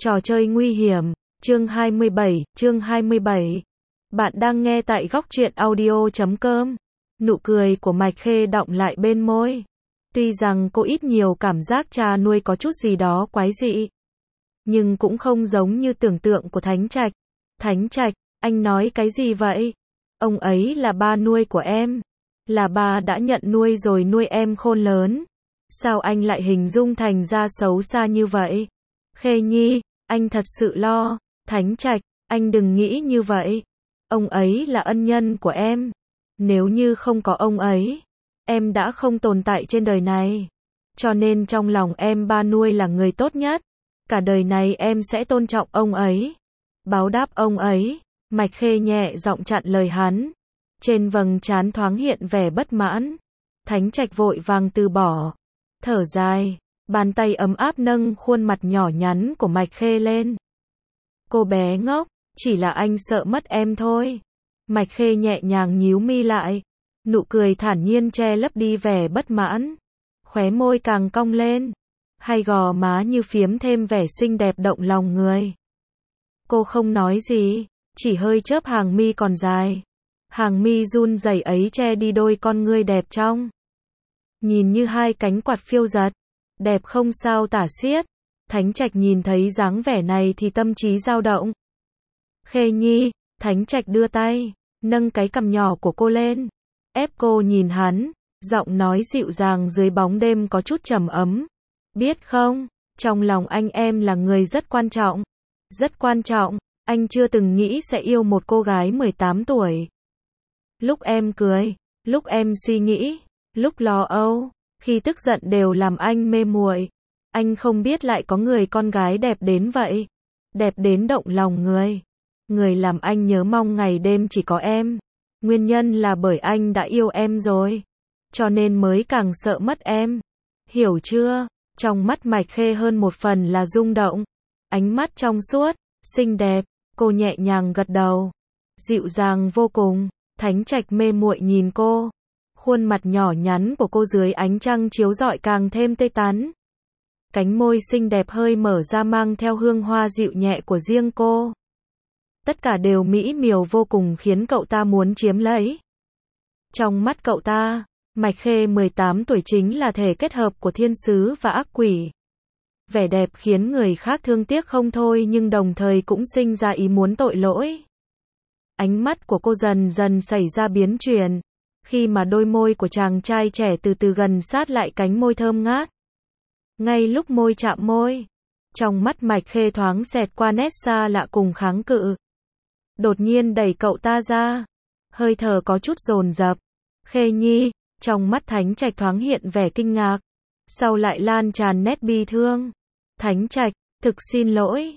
Trò chơi nguy hiểm, chương 27. Bạn đang nghe tại góc truyện audio.com. Nụ cười của Mạch Khê đọng lại bên môi. Tuy rằng cô ít nhiều cảm giác cha nuôi có chút gì đó quái dị, nhưng cũng không giống như tưởng tượng của Thánh Trạch. Thánh Trạch, anh nói cái gì vậy? Ông ấy là ba nuôi của em. Là ba đã nhận nuôi rồi nuôi em khôn lớn. Sao anh lại hình dung thành ra xấu xa như vậy? Khê Nhi, anh thật sự lo. Thánh Trạch, anh đừng nghĩ như vậy. Ông ấy là ân nhân của em. Nếu như không có ông ấy, em đã không tồn tại trên đời này. Cho nên trong lòng em ba nuôi là người tốt nhất. Cả đời này em sẽ tôn trọng ông ấy. Báo đáp ông ấy. Mạch Khê nhẹ giọng chặn lời hắn. Trên vầng trán thoáng hiện vẻ bất mãn. Thánh Trạch vội vàng từ bỏ. Thở dài, bàn tay ấm áp nâng khuôn mặt nhỏ nhắn của Mạch Khê lên. Cô bé ngốc, chỉ là anh sợ mất em thôi. Mạch Khê nhẹ nhàng nhíu mi lại. Nụ cười thản nhiên che lấp đi vẻ bất mãn. Khóe môi càng cong lên. Hai gò má như phiếm thêm vẻ xinh đẹp động lòng người. Cô không nói gì, chỉ hơi chớp hàng mi còn dài. Hàng mi run rẩy ấy che đi đôi con ngươi đẹp trong. Nhìn như hai cánh quạt phiêu dật, đẹp không sao tả xiết. Thánh Trạch nhìn thấy dáng vẻ này thì tâm trí dao động. Khê Nhi, Thánh Trạch đưa tay, nâng cái cằm nhỏ của cô lên, ép cô nhìn hắn, giọng nói dịu dàng dưới bóng đêm có chút trầm ấm. Biết không, trong lòng anh em là người rất quan trọng. Rất quan trọng, anh chưa từng nghĩ sẽ yêu một cô gái 18 tuổi. Lúc em cười, lúc em suy nghĩ, lúc lo âu, khi tức giận đều làm anh mê muội. Anh không biết lại có người con gái đẹp đến vậy. Đẹp đến động lòng người. Người làm anh nhớ mong ngày đêm chỉ có em. Nguyên nhân là bởi anh đã yêu em rồi. Cho nên mới càng sợ mất em. Hiểu chưa? Trong mắt Mạch Khê hơn một phần là rung động. Ánh mắt trong suốt, xinh đẹp. Cô nhẹ nhàng gật đầu. Dịu dàng vô cùng. Thánh Trạch mê muội nhìn cô. Khuôn mặt nhỏ nhắn của cô dưới ánh trăng chiếu rọi càng thêm tươi tắn. Cánh môi xinh đẹp hơi mở ra mang theo hương hoa dịu nhẹ của riêng cô. Tất cả đều mỹ miều vô cùng khiến cậu ta muốn chiếm lấy. Trong mắt cậu ta, Mạch Khê 18 tuổi chính là thể kết hợp của thiên sứ và ác quỷ. Vẻ đẹp khiến người khác thương tiếc không thôi nhưng đồng thời cũng sinh ra ý muốn tội lỗi. Ánh mắt của cô dần dần xảy ra biến chuyển. Khi mà đôi môi của chàng trai trẻ từ từ gần sát lại cánh môi thơm ngát. Ngay lúc môi chạm môi, trong mắt Mạch Khê thoáng xẹt qua nét xa lạ cùng kháng cự. Đột nhiên đẩy cậu ta ra, hơi thở có chút dồn dập. Khê Nhi, trong mắt Thánh Trạch thoáng hiện vẻ kinh ngạc, sau lại lan tràn nét bi thương. Thánh Trạch, thực xin lỗi,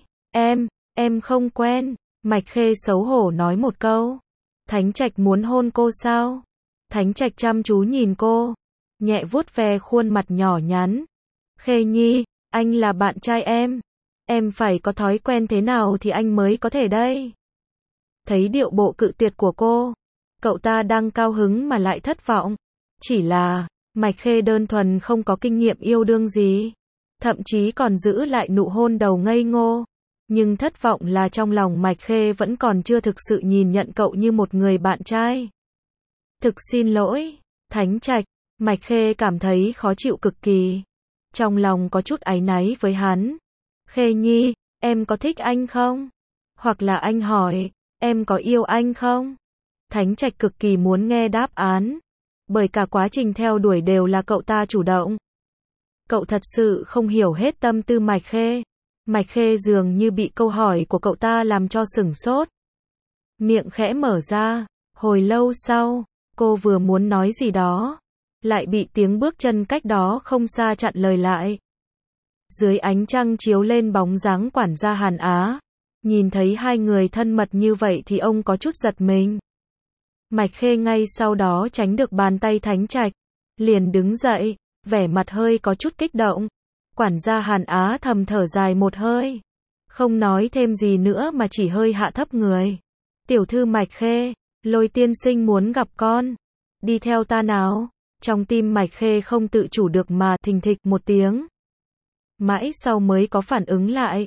em không quen. Mạch Khê xấu hổ nói một câu. Thánh Trạch muốn hôn cô sao? Thánh Trạch chăm chú nhìn cô, nhẹ vuốt ve khuôn mặt nhỏ nhắn. Khê Nhi, anh là bạn trai em phải có thói quen thế nào thì anh mới có thể đây. Thấy điệu bộ cự tuyệt của cô, cậu ta đang cao hứng mà lại thất vọng. Chỉ là, Mạch Khê đơn thuần không có kinh nghiệm yêu đương gì, thậm chí còn giữ lại nụ hôn đầu ngây ngô. Nhưng thất vọng là trong lòng Mạch Khê vẫn còn chưa thực sự nhìn nhận cậu như một người bạn trai. Thực xin lỗi, Thánh Trạch. Mạch Khê cảm thấy khó chịu cực kỳ. Trong lòng có chút áy náy với hắn. Khê Nhi, em có thích anh không? Hoặc là anh hỏi, em có yêu anh không? Thánh Trạch cực kỳ muốn nghe đáp án. Bởi cả quá trình theo đuổi đều là cậu ta chủ động. Cậu thật sự không hiểu hết tâm tư Mạch Khê. Mạch Khê dường như bị câu hỏi của cậu ta làm cho sửng sốt. Miệng khẽ mở ra. Hồi lâu sau, cô vừa muốn nói gì đó, lại bị tiếng bước chân cách đó không xa chặn lời lại. Dưới ánh trăng chiếu lên bóng dáng quản gia Hàn Á. Nhìn thấy hai người thân mật như vậy thì ông có chút giật mình. Mạch Khê ngay sau đó tránh được bàn tay Thánh Trạch. Liền đứng dậy, vẻ mặt hơi có chút kích động. Quản gia Hàn Á thầm thở dài một hơi. Không nói thêm gì nữa mà chỉ hơi hạ thấp người. Tiểu thư Mạch Khê, Lôi tiên sinh muốn gặp con. Đi theo ta nào. Trong tim Mạch Khê không tự chủ được mà thình thịch một tiếng. Mãi sau mới có phản ứng lại.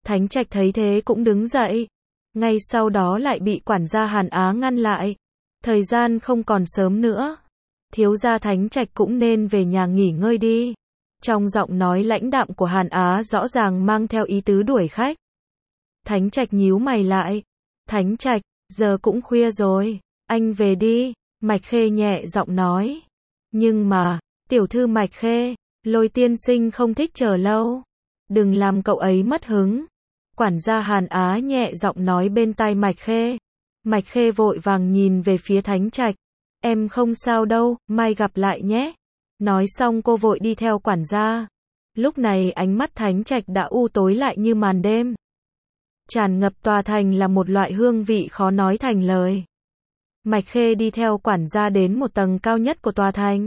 Thánh Trạch thấy thế cũng đứng dậy. Ngay sau đó lại bị quản gia Hàn Á ngăn lại. Thời gian không còn sớm nữa. Thiếu gia Thánh Trạch cũng nên về nhà nghỉ ngơi đi. Trong giọng nói lãnh đạm của Hàn Á rõ ràng mang theo ý tứ đuổi khách. Thánh Trạch nhíu mày lại. Thánh Trạch, giờ cũng khuya rồi. Anh về đi. Mạch Khê nhẹ giọng nói. Nhưng mà, tiểu thư Mạch Khê, Lôi tiên sinh không thích chờ lâu. Đừng làm cậu ấy mất hứng. Quản gia Hàn Á nhẹ giọng nói bên tai Mạch Khê. Mạch Khê vội vàng nhìn về phía Thánh Trạch. Em không sao đâu, mai gặp lại nhé. Nói xong cô vội đi theo quản gia. Lúc này ánh mắt Thánh Trạch đã u tối lại như màn đêm. Tràn ngập tòa thành là một loại hương vị khó nói thành lời. Mạch Khê đi theo quản gia đến một tầng cao nhất của tòa thành.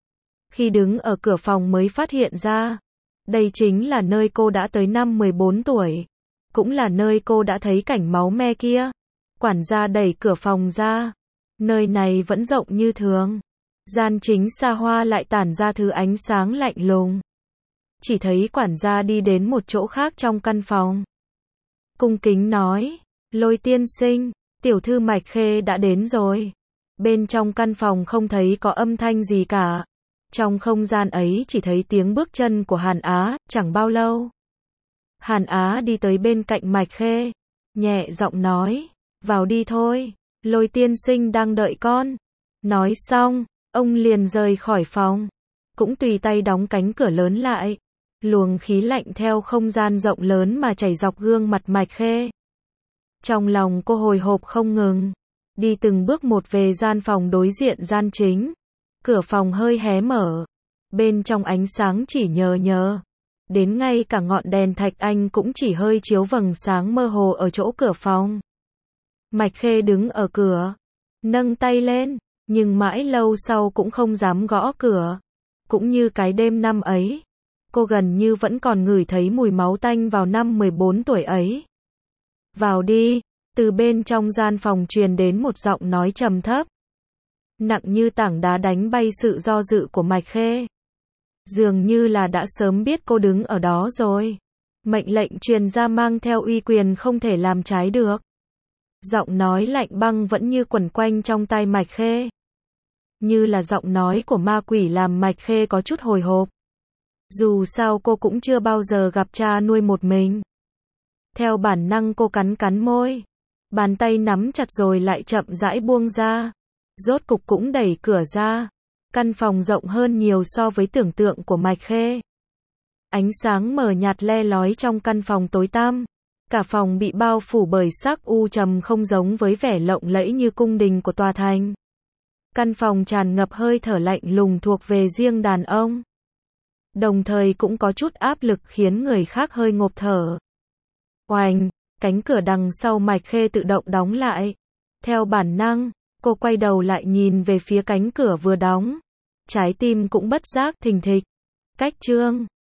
Khi đứng ở cửa phòng mới phát hiện ra, đây chính là nơi cô đã tới năm 14 tuổi. Cũng là nơi cô đã thấy cảnh máu me kia. Quản gia đẩy cửa phòng ra. Nơi này vẫn rộng như thường. Gian chính xa hoa lại tản ra thứ ánh sáng lạnh lùng. Chỉ thấy quản gia đi đến một chỗ khác trong căn phòng. Cung kính nói, Lôi tiên sinh, tiểu thư Mạch Khê đã đến rồi. Bên trong căn phòng không thấy có âm thanh gì cả. Trong không gian ấy chỉ thấy tiếng bước chân của Hàn Á, chẳng bao lâu. Hàn Á đi tới bên cạnh Mạch Khê, nhẹ giọng nói, vào đi thôi, Lôi tiên sinh đang đợi con. Nói xong, ông liền rời khỏi phòng, cũng tùy tay đóng cánh cửa lớn lại. Luồng khí lạnh theo không gian rộng lớn mà chảy dọc gương mặt Mạch Khê. Trong lòng cô hồi hộp không ngừng, đi từng bước một về gian phòng đối diện gian chính. Cửa phòng hơi hé mở, bên trong ánh sáng chỉ nhờ nhờ. Đến ngay cả ngọn đèn thạch anh cũng chỉ hơi chiếu vầng sáng mơ hồ ở chỗ cửa phòng. Mạch Khê đứng ở cửa, nâng tay lên, nhưng mãi lâu sau cũng không dám gõ cửa. Cũng như cái đêm năm ấy, cô gần như vẫn còn ngửi thấy mùi máu tanh vào năm 14 tuổi ấy. Vào đi, từ bên trong gian phòng truyền đến một giọng nói trầm thấp. Nặng như tảng đá đánh bay sự do dự của Mạch Khê. Dường như là đã sớm biết cô đứng ở đó rồi. Mệnh lệnh truyền ra mang theo uy quyền không thể làm trái được. Giọng nói lạnh băng vẫn như quẩn quanh trong tai Mạch Khê. Như là giọng nói của ma quỷ làm Mạch Khê có chút hồi hộp. Dù sao cô cũng chưa bao giờ gặp cha nuôi một mình. Theo bản năng cô cắn cắn môi. Bàn tay nắm chặt rồi lại chậm rãi buông ra. Rốt cục cũng đẩy cửa ra. Căn phòng rộng hơn nhiều so với tưởng tượng của Mạch Khê. Ánh sáng mờ nhạt le lói trong căn phòng tối tăm. Cả phòng bị bao phủ bởi sắc u trầm không giống với vẻ lộng lẫy như cung đình của tòa thành. Căn phòng tràn ngập hơi thở lạnh lùng thuộc về riêng đàn ông. Đồng thời cũng có chút áp lực khiến người khác hơi ngộp thở. Oành, cánh cửa đằng sau Mạch Khê tự động đóng lại. Theo bản năng, cô quay đầu lại nhìn về phía cánh cửa vừa đóng. Trái tim cũng bất giác thình thịch. Cách chương